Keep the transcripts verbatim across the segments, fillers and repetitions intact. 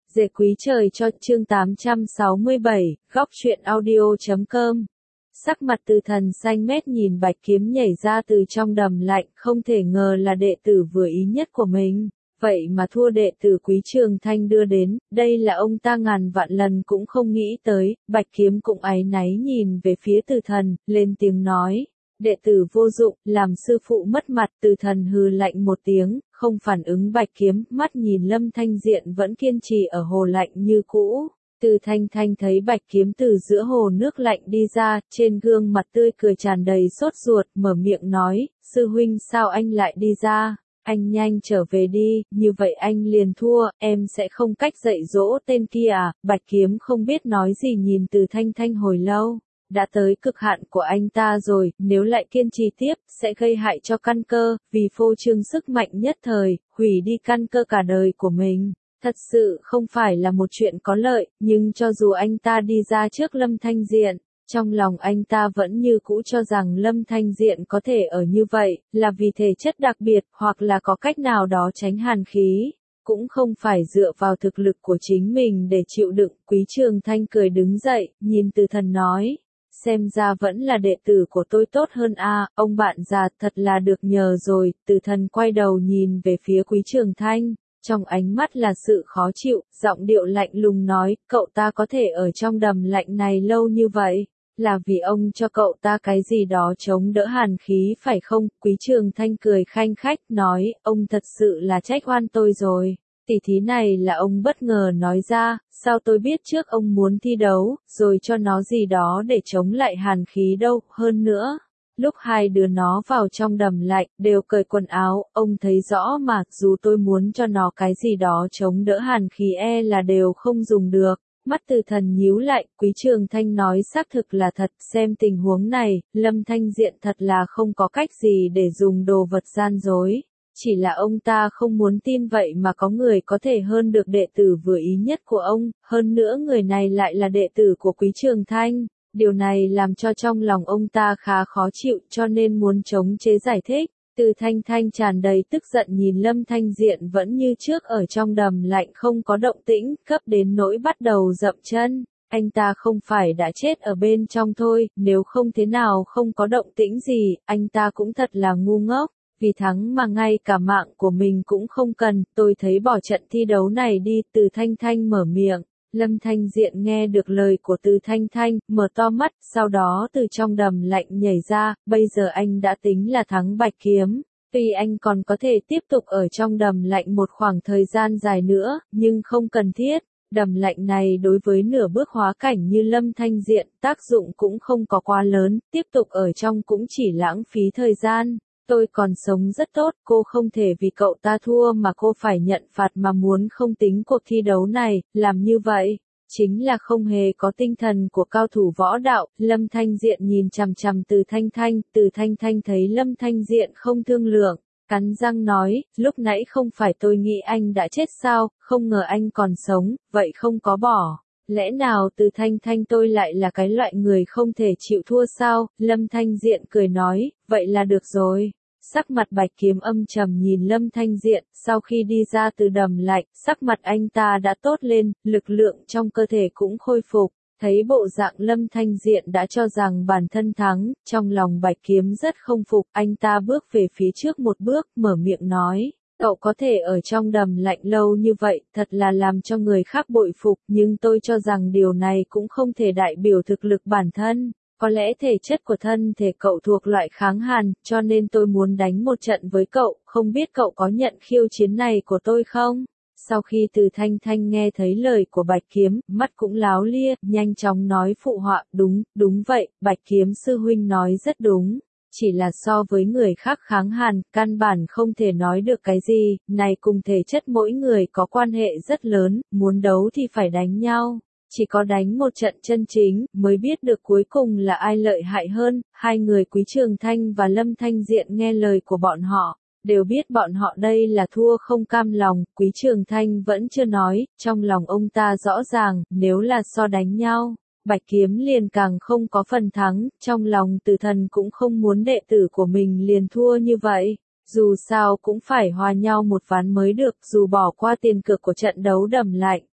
Dệt quý trời cho chương tám trăm sáu mươi bảy, góc truyện audio chấm com. Sắc mặt Từ Thần xanh mét nhìn bạch kiếm nhảy ra từ trong đầm lạnh, không thể ngờ là đệ tử vừa ý nhất của mình. Vậy mà thua đệ tử Quý Trường Thanh đưa đến, đây là ông ta ngàn vạn lần cũng không nghĩ tới. Bạch kiếm cũng áy náy nhìn về phía Từ Thần, lên tiếng nói. Đệ tử vô dụng, làm sư phụ mất mặt. Từ Thần hừ lạnh một tiếng, không phản ứng bạch kiếm, mắt nhìn Lâm Thanh Diện vẫn kiên trì ở hồ lạnh như cũ. Từ Thanh Thanh thấy bạch kiếm từ giữa hồ nước lạnh đi ra, trên gương mặt tươi cười tràn đầy sốt ruột, mở miệng nói, sư huynh sao anh lại đi ra, anh nhanh trở về đi, như vậy anh liền thua, em sẽ không cách dạy dỗ tên kia à. Bạch kiếm không biết nói gì nhìn Từ Thanh Thanh hồi lâu. Đã tới cực hạn của anh ta rồi, nếu lại kiên trì tiếp, sẽ gây hại cho căn cơ, vì phô trương sức mạnh nhất thời, hủy đi căn cơ cả đời của mình. Thật sự không phải là một chuyện có lợi, nhưng cho dù anh ta đi ra trước Lâm Thanh Diện, trong lòng anh ta vẫn như cũ cho rằng Lâm Thanh Diện có thể ở như vậy, là vì thể chất đặc biệt, hoặc là có cách nào đó tránh hàn khí. Cũng không phải dựa vào thực lực của chính mình để chịu đựng. Quý Trường Thanh cười đứng dậy, nhìn Từ Thần nói. Xem ra vẫn là đệ tử của tôi tốt hơn a, à, ông bạn già thật là được nhờ rồi. Từ Thần quay đầu nhìn về phía Quý Trường Thanh, trong ánh mắt là sự khó chịu, giọng điệu lạnh lùng nói, cậu ta có thể ở trong đầm lạnh này lâu như vậy, là vì ông cho cậu ta cái gì đó chống đỡ hàn khí phải không? Quý Trường Thanh cười khanh khách nói, ông thật sự là trách oan tôi rồi. Tỷ thí này là ông bất ngờ nói ra, sao tôi biết trước ông muốn thi đấu, rồi cho nó gì đó để chống lại hàn khí đâu. Hơn nữa, lúc hai đứa nó vào trong đầm lạnh, đều cởi quần áo, ông thấy rõ mà, dù tôi muốn cho nó cái gì đó chống đỡ hàn khí e là đều không dùng được. Mắt Từ Thần nhíu lại, Quý Trường Thanh nói xác thực là thật, xem tình huống này, Lâm Thanh Diện thật là không có cách gì để dùng đồ vật gian dối. Chỉ là ông ta không muốn tin vậy mà có người có thể hơn được đệ tử vừa ý nhất của ông, hơn nữa người này lại là đệ tử của Quý Trường Thanh. Điều này làm cho trong lòng ông ta khá khó chịu cho nên muốn chống chế giải thích. Từ Thanh Thanh tràn đầy tức giận nhìn Lâm Thanh Diện vẫn như trước ở trong đầm lạnh không có động tĩnh, cấp đến nỗi bắt đầu dậm chân. Anh ta không phải đã chết ở bên trong thôi, nếu không thế nào không có động tĩnh gì, anh ta cũng thật là ngu ngốc. Vì thắng mà ngay cả mạng của mình cũng không cần, tôi thấy bỏ trận thi đấu này đi. Từ Thanh Thanh mở miệng, Lâm Thanh Diện nghe được lời của Từ Thanh Thanh, mở to mắt, sau đó từ trong đầm lạnh nhảy ra, bây giờ anh đã tính là thắng bạch kiếm. Tuy anh còn có thể tiếp tục ở trong đầm lạnh một khoảng thời gian dài nữa, nhưng không cần thiết. Đầm lạnh này đối với nửa bước hóa cảnh như Lâm Thanh Diện, tác dụng cũng không có quá lớn, tiếp tục ở trong cũng chỉ lãng phí thời gian. Tôi còn sống rất tốt, cô không thể vì cậu ta thua mà cô phải nhận phạt mà muốn không tính cuộc thi đấu này, làm như vậy, chính là không hề có tinh thần của cao thủ võ đạo. Lâm Thanh Diện nhìn chằm chằm Từ Thanh Thanh, Từ Thanh Thanh thấy Lâm Thanh Diện không thương lượng, cắn răng nói, lúc nãy không phải tôi nghĩ anh đã chết sao, không ngờ anh còn sống, vậy không có bỏ. Lẽ nào Từ Thanh Thanh tôi lại là cái loại người không thể chịu thua sao? Lâm Thanh Diện cười nói, vậy là được rồi. Sắc mặt bạch kiếm âm trầm nhìn Lâm Thanh Diện, sau khi đi ra từ đầm lạnh, sắc mặt anh ta đã tốt lên, lực lượng trong cơ thể cũng khôi phục. Thấy bộ dạng Lâm Thanh Diện đã cho rằng bản thân thắng, trong lòng bạch kiếm rất không phục, anh ta bước về phía trước một bước, mở miệng nói. Cậu có thể ở trong đầm lạnh lâu như vậy, thật là làm cho người khác bội phục, nhưng tôi cho rằng điều này cũng không thể đại biểu thực lực bản thân. Có lẽ thể chất của thân thể cậu thuộc loại kháng hàn, cho nên tôi muốn đánh một trận với cậu, không biết cậu có nhận khiêu chiến này của tôi không? Sau khi Từ Thanh Thanh nghe thấy lời của Bạch Kiếm, mắt cũng láo lia, nhanh chóng nói phụ họa, đúng, đúng vậy, Bạch Kiếm sư huynh nói rất đúng. Chỉ là so với người khác kháng hàn, căn bản không thể nói được cái gì, này cùng thể chất mỗi người có quan hệ rất lớn, muốn đấu thì phải đánh nhau. Chỉ có đánh một trận chân chính, mới biết được cuối cùng là ai lợi hại hơn. Hai người Quý Trường Thanh và Lâm Thanh Diện nghe lời của bọn họ, đều biết bọn họ đây là thua không cam lòng. Quý Trường Thanh vẫn chưa nói, trong lòng ông ta rõ ràng, nếu là so đánh nhau, Bạch Kiếm liền càng không có phần thắng, trong lòng Từ Thần cũng không muốn đệ tử của mình liền thua như vậy. Dù sao cũng phải hòa nhau một ván mới được, dù bỏ qua tiền cược của trận đấu đầm lạnh.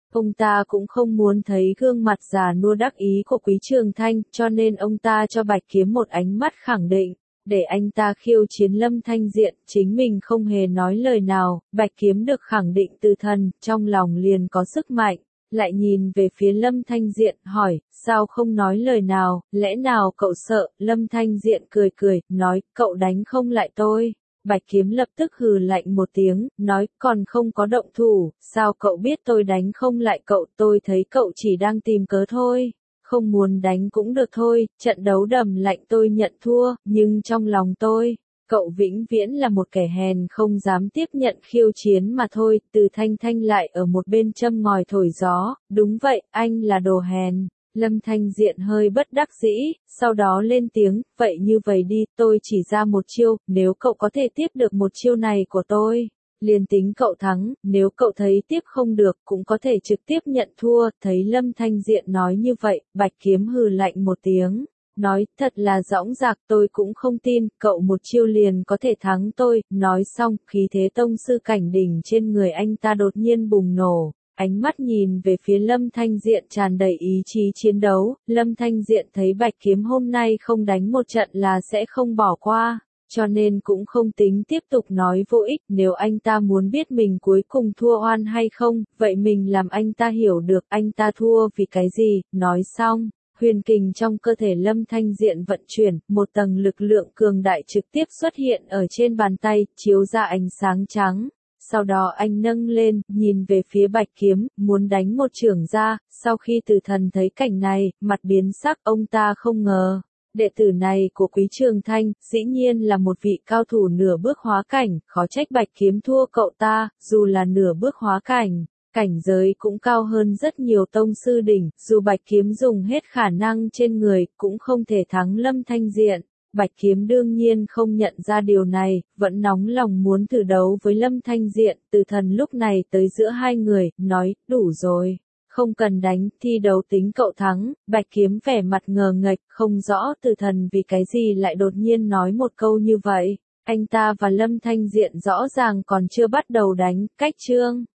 Ông ta cũng không muốn thấy gương mặt già nua đắc ý của Quý Trường Thanh, cho nên ông ta cho Bạch Kiếm một ánh mắt khẳng định, để anh ta khiêu chiến Lâm Thanh Diện, chính mình không hề nói lời nào, Bạch Kiếm được khẳng định từ thần, trong lòng liền có sức mạnh, lại nhìn về phía Lâm Thanh Diện, hỏi, sao không nói lời nào, lẽ nào cậu sợ, Lâm Thanh Diện cười cười, nói, cậu đánh không lại tôi. Bạch Kiếm lập tức hừ lạnh một tiếng, nói, còn không có động thủ, sao cậu biết tôi đánh không lại cậu, tôi thấy cậu chỉ đang tìm cớ thôi, không muốn đánh cũng được thôi, trận đấu đầm lạnh tôi nhận thua, nhưng trong lòng tôi, cậu vĩnh viễn là một kẻ hèn không dám tiếp nhận khiêu chiến mà thôi, Từ Thanh Thanh lại ở một bên châm ngòi thổi gió, đúng vậy, anh là đồ hèn. Lâm Thanh Diện hơi bất đắc dĩ, sau đó lên tiếng, vậy như vậy đi, tôi chỉ ra một chiêu, nếu cậu có thể tiếp được một chiêu này của tôi, liền tính cậu thắng, nếu cậu thấy tiếp không được, cũng có thể trực tiếp nhận thua, thấy Lâm Thanh Diện nói như vậy, Bạch Kiếm hừ lạnh một tiếng, nói, thật là dõng dạc, tôi cũng không tin, cậu một chiêu liền có thể thắng tôi, nói xong, khí thế tông sư cảnh đỉnh trên người anh ta đột nhiên bùng nổ. Ánh mắt nhìn về phía Lâm Thanh Diện tràn đầy ý chí chiến đấu, Lâm Thanh Diện thấy Bạch Kiếm hôm nay không đánh một trận là sẽ không bỏ qua, cho nên cũng không tính tiếp tục nói vô ích, nếu anh ta muốn biết mình cuối cùng thua oan hay không, vậy mình làm anh ta hiểu được anh ta thua vì cái gì, nói xong. Huyền kình trong cơ thể Lâm Thanh Diện vận chuyển, một tầng lực lượng cường đại trực tiếp xuất hiện ở trên bàn tay, chiếu ra ánh sáng trắng. Sau đó anh nâng lên, nhìn về phía Bạch Kiếm, muốn đánh một chưởng ra, sau khi Từ Thần thấy cảnh này, mặt biến sắc, ông ta không ngờ. Đệ tử này của Quý Trường Thanh, dĩ nhiên là một vị cao thủ nửa bước hóa cảnh, khó trách Bạch Kiếm thua cậu ta, dù là nửa bước hóa cảnh. Cảnh giới cũng cao hơn rất nhiều tông sư đỉnh, dù Bạch Kiếm dùng hết khả năng trên người, cũng không thể thắng Lâm Thanh Diện. Bạch Kiếm đương nhiên không nhận ra điều này, vẫn nóng lòng muốn thử đấu với Lâm Thanh Diện, Từ Thần lúc này tới giữa hai người, nói, đủ rồi, không cần đánh, thi đấu tính cậu thắng, Bạch Kiếm vẻ mặt ngờ nghệch, không rõ Từ Thần vì cái gì lại đột nhiên nói một câu như vậy, anh ta và Lâm Thanh Diện rõ ràng còn chưa bắt đầu đánh, cách chương.